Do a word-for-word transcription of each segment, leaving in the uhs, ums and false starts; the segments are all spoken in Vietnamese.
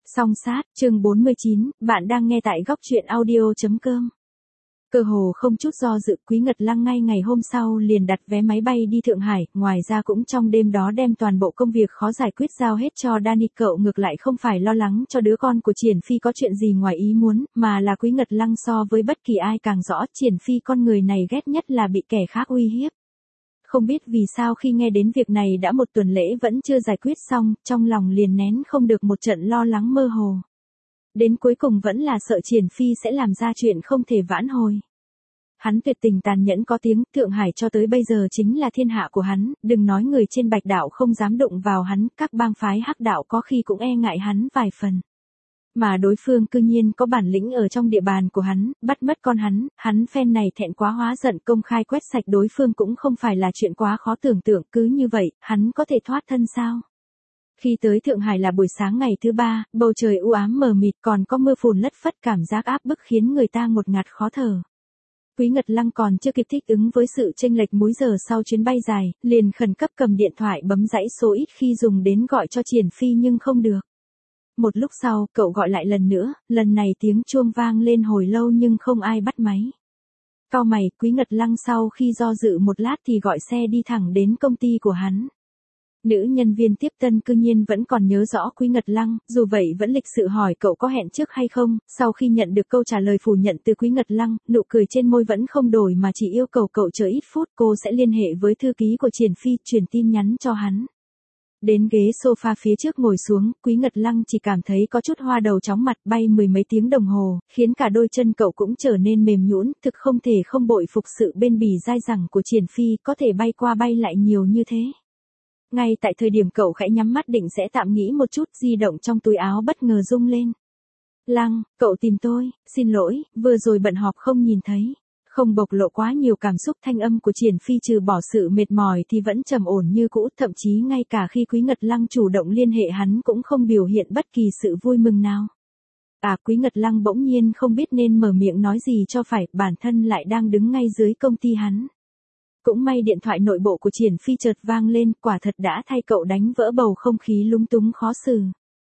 Song sát, chương bốn mươi chín, bạn đang nghe tại góc truyện audio.com. Cơ hồ không chút do dự, Quý Ngật Lăng ngay ngày hôm sau liền đặt vé máy bay đi Thượng Hải, ngoài ra cũng trong đêm đó đem toàn bộ công việc khó giải quyết giao hết cho Danny. Cậu ngược lại không phải lo lắng cho đứa con của Triển Phi có chuyện gì ngoài ý muốn, mà là Quý Ngật Lăng so với bất kỳ ai càng rõ Triển Phi con người này ghét nhất là bị kẻ khác uy hiếp. Không biết vì sao khi nghe đến việc này đã một tuần lễ vẫn chưa giải quyết xong, trong lòng liền nén không được một trận lo lắng mơ hồ. Đến cuối cùng vẫn là sợ Triển Phi sẽ làm ra chuyện không thể vãn hồi. Hắn tuyệt tình tàn nhẫn có tiếng, Thượng Hải cho tới bây giờ chính là thiên hạ của hắn, đừng nói người trên Bạch Đạo không dám đụng vào hắn, các bang phái Hắc Đạo có khi cũng e ngại hắn vài phần. Mà đối phương cư nhiên có bản lĩnh ở trong địa bàn của hắn, bắt mất con hắn, hắn phen này thẹn quá hóa giận công khai quét sạch đối phương cũng không phải là chuyện quá khó tưởng tượng, cứ như vậy, hắn có thể thoát thân sao? Khi tới Thượng Hải là buổi sáng ngày thứ ba, bầu trời u ám mờ mịt còn có mưa phùn lất phất, cảm giác áp bức khiến người ta ngột ngạt khó thở. Quý Ngật Lăng còn chưa kịp thích ứng với sự chênh lệch múi giờ sau chuyến bay dài, liền khẩn cấp cầm điện thoại bấm dãy số ít khi dùng đến gọi cho Triển Phi nhưng không được. Một lúc sau, cậu gọi lại lần nữa, lần này tiếng chuông vang lên hồi lâu nhưng không ai bắt máy. Cau mày, Quý Ngật Lăng sau khi do dự một lát thì gọi xe đi thẳng đến công ty của hắn. Nữ nhân viên tiếp tân cư nhiên vẫn còn nhớ rõ Quý Ngật Lăng, dù vậy vẫn lịch sự hỏi cậu có hẹn trước hay không, sau khi nhận được câu trả lời phủ nhận từ Quý Ngật Lăng, nụ cười trên môi vẫn không đổi mà chỉ yêu cầu cậu chờ ít phút, cô sẽ liên hệ với thư ký của Triển Phi, truyền tin nhắn cho hắn. Đến ghế sofa phía trước ngồi xuống, Quý Ngật Lăng chỉ cảm thấy có chút hoa đầu chóng mặt, bay mười mấy tiếng đồng hồ, khiến cả đôi chân cậu cũng trở nên mềm nhũn, thực không thể không bội phục sự bên bỉ dai dẳng của Triển Phi, có thể bay qua bay lại nhiều như thế. Ngay tại thời điểm cậu khẽ nhắm mắt định sẽ tạm nghĩ một chút, di động trong túi áo bất ngờ rung lên. Lăng, cậu tìm tôi, xin lỗi, vừa rồi bận họp không nhìn thấy. Không bộc lộ quá nhiều cảm xúc, thanh âm của Triển Phi trừ bỏ sự mệt mỏi thì vẫn trầm ổn như cũ, thậm chí ngay cả khi Quý Ngật Lăng chủ động liên hệ hắn cũng không biểu hiện bất kỳ sự vui mừng nào. À, Quý Ngật Lăng bỗng nhiên không biết nên mở miệng nói gì cho phải, bản thân lại đang đứng ngay dưới công ty hắn. Cũng may điện thoại nội bộ của Triển Phi chợt vang lên, quả thật đã thay cậu đánh vỡ bầu không khí lúng túng khó xử.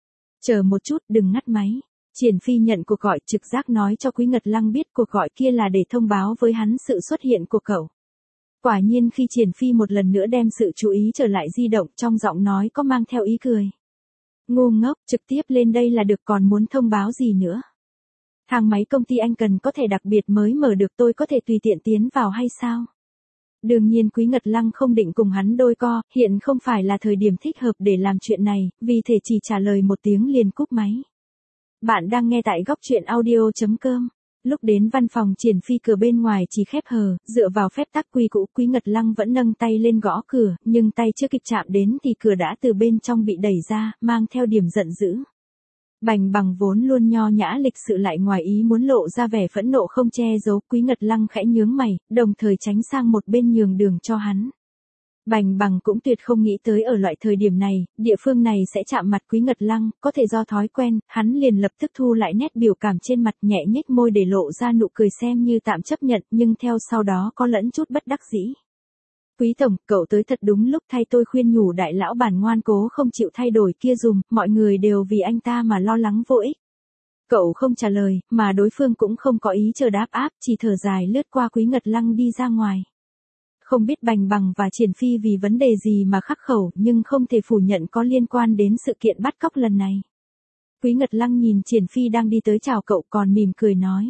Chờ một chút, đừng ngắt máy. Triển Phi nhận cuộc gọi, trực giác nói cho Quý Ngật Lăng biết cuộc gọi kia là để thông báo với hắn sự xuất hiện của cậu. Quả nhiên khi Triển Phi một lần nữa đem sự chú ý trở lại di động, trong giọng nói có mang theo ý cười. Ngu ngốc, trực tiếp lên đây là được, còn muốn thông báo gì nữa? Thang máy công ty anh cần có thể đặc biệt mới mở được, tôi có thể tùy tiện tiến vào hay sao? Đương nhiên Quý Ngật Lăng không định cùng hắn đôi co, hiện không phải là thời điểm thích hợp để làm chuyện này, vì thể chỉ trả lời một tiếng liền cúp máy. Bạn đang nghe tại góc truyện audio.com. Lúc đến văn phòng Triển Phi, cửa bên ngoài chỉ khép hờ, dựa vào phép tắc quy cũ, Quý Ngật Lăng vẫn nâng tay lên gõ cửa, nhưng tay chưa kịp chạm đến thì cửa đã từ bên trong bị đẩy ra, mang theo điểm giận dữ. Bành Bằng vốn luôn nho nhã lịch sự lại ngoài ý muốn lộ ra vẻ phẫn nộ không che giấu, Quý Ngật Lăng khẽ nhướng mày, đồng thời tránh sang một bên nhường đường cho hắn. Bành Bằng cũng tuyệt không nghĩ tới ở loại thời điểm này, địa phương này sẽ chạm mặt Quý Ngật Lăng, có thể do thói quen, hắn liền lập tức thu lại nét biểu cảm trên mặt, nhẹ nhếch môi để lộ ra nụ cười xem như tạm chấp nhận, nhưng theo sau đó có lẫn chút bất đắc dĩ. Quý tổng, cậu tới thật đúng lúc, thay tôi khuyên nhủ đại lão bản ngoan cố không chịu thay đổi kia dùm, mọi người đều vì anh ta mà lo lắng vô ích. Cậu không trả lời, mà đối phương cũng không có ý chờ đáp áp, chỉ thở dài lướt qua Quý Ngật Lăng đi ra ngoài. Không biết Bành Bằng và Triển Phi vì vấn đề gì mà khắc khẩu, nhưng không thể phủ nhận có liên quan đến sự kiện bắt cóc lần này. Quý Ngật Lăng nhìn Triển Phi đang đi tới chào cậu còn mỉm cười nói.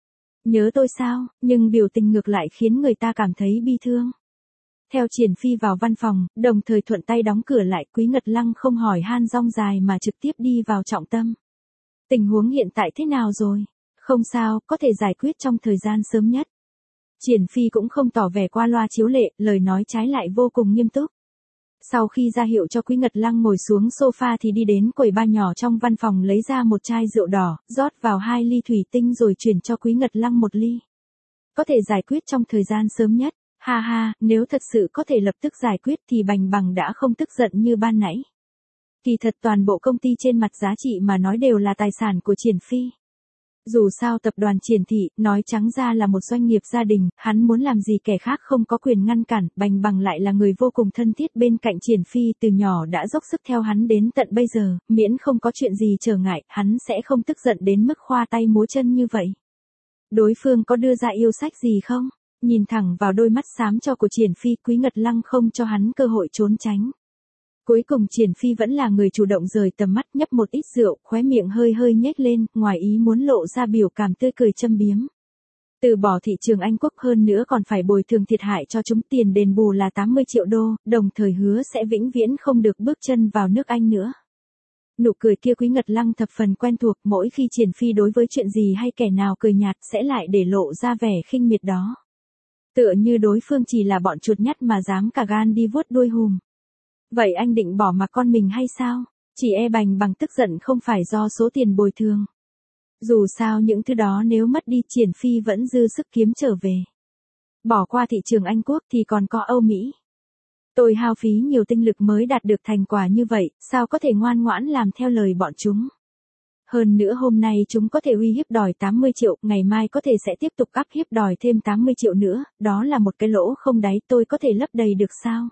Nhớ tôi sao, nhưng biểu tình ngược lại khiến người ta cảm thấy bi thương. Theo Triển Phi vào văn phòng, đồng thời thuận tay đóng cửa lại, Quý Ngật Lăng không hỏi han rong dài mà trực tiếp đi vào trọng tâm. Tình huống hiện tại thế nào rồi? Không sao, có thể giải quyết trong thời gian sớm nhất. Triển Phi cũng không tỏ vẻ qua loa chiếu lệ, lời nói trái lại vô cùng nghiêm túc. Sau khi ra hiệu cho Quý Ngật Lăng ngồi xuống sofa thì đi đến quầy bar nhỏ trong văn phòng lấy ra một chai rượu đỏ, rót vào hai ly thủy tinh rồi chuyển cho Quý Ngật Lăng một ly. Có thể giải quyết trong thời gian sớm nhất. Ha ha, nếu thật sự có thể lập tức giải quyết thì Bành Bằng đã không tức giận như ban nãy. Kỳ thật toàn bộ công ty trên mặt giá trị mà nói đều là tài sản của Triển Phi. Dù sao tập đoàn Triển Thị, nói trắng ra là một doanh nghiệp gia đình, hắn muốn làm gì kẻ khác không có quyền ngăn cản, Bành Bằng lại là người vô cùng thân thiết bên cạnh Triển Phi từ nhỏ đã dốc sức theo hắn đến tận bây giờ, miễn không có chuyện gì trở ngại, hắn sẽ không tức giận đến mức khoa tay múa chân như vậy. Đối phương có đưa ra yêu sách gì không? Nhìn thẳng vào đôi mắt xám cho của Triển Phi, Quý Ngật Lăng không cho hắn cơ hội trốn tránh. Cuối cùng Triển Phi vẫn là người chủ động rời tầm mắt, nhấp một ít rượu, khóe miệng hơi hơi nhếch lên, ngoài ý muốn lộ ra biểu cảm tươi cười châm biếm. Từ bỏ thị trường Anh Quốc hơn nữa còn phải bồi thường thiệt hại cho chúng, tiền đền bù là tám mươi triệu đô, đồng thời hứa sẽ vĩnh viễn không được bước chân vào nước Anh nữa. Nụ cười kia Quý Ngật Lăng thập phần quen thuộc, mỗi khi Triển Phi đối với chuyện gì hay kẻ nào cười nhạt sẽ lại để lộ ra vẻ khinh miệt đó. Tựa như đối phương chỉ là bọn chuột nhắt mà dám cả gan đi vuốt đuôi hùm. Vậy anh định bỏ mặc con mình hay sao? Chỉ e Bành Bằng tức giận không phải do số tiền bồi thường. Dù sao những thứ đó nếu mất đi Triển Phi vẫn dư sức kiếm trở về. Bỏ qua thị trường Anh Quốc thì còn có Âu Mỹ. Tôi hao phí nhiều tinh lực mới đạt được thành quả như vậy, sao có thể ngoan ngoãn làm theo lời bọn chúng. Hơn nữa hôm nay chúng có thể uy hiếp đòi tám mươi triệu, ngày mai có thể sẽ tiếp tục áp hiếp đòi thêm tám mươi triệu nữa, đó là một cái lỗ không đáy, tôi có thể lấp đầy được sao?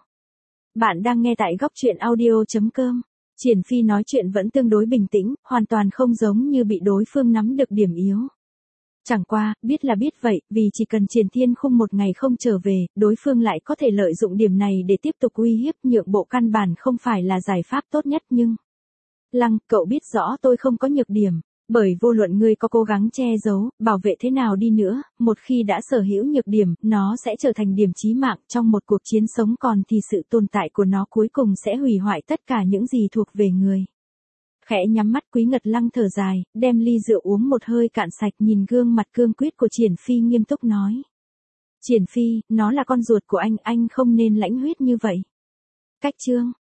Bạn đang nghe tại góc truyện audio chấm com. Triển Phi nói chuyện vẫn tương đối bình tĩnh, hoàn toàn không giống như bị đối phương nắm được điểm yếu. Chẳng qua, biết là biết vậy, vì chỉ cần Triển Thiên Khung một ngày không trở về, đối phương lại có thể lợi dụng điểm này để tiếp tục uy hiếp, nhượng bộ căn bản không phải là giải pháp tốt nhất nhưng... Lăng, cậu biết rõ tôi không có nhược điểm, bởi vô luận ngươi có cố gắng che giấu, bảo vệ thế nào đi nữa, một khi đã sở hữu nhược điểm, nó sẽ trở thành điểm chí mạng trong một cuộc chiến sống còn thì sự tồn tại của nó cuối cùng sẽ hủy hoại tất cả những gì thuộc về người. Khẽ nhắm mắt Quý Ngật Lăng thở dài, đem ly rượu uống một hơi cạn sạch, nhìn gương mặt cương quyết của Triển Phi nghiêm túc nói. Triển Phi, nó là con ruột của anh, anh không nên lãnh huyết như vậy. Cách chương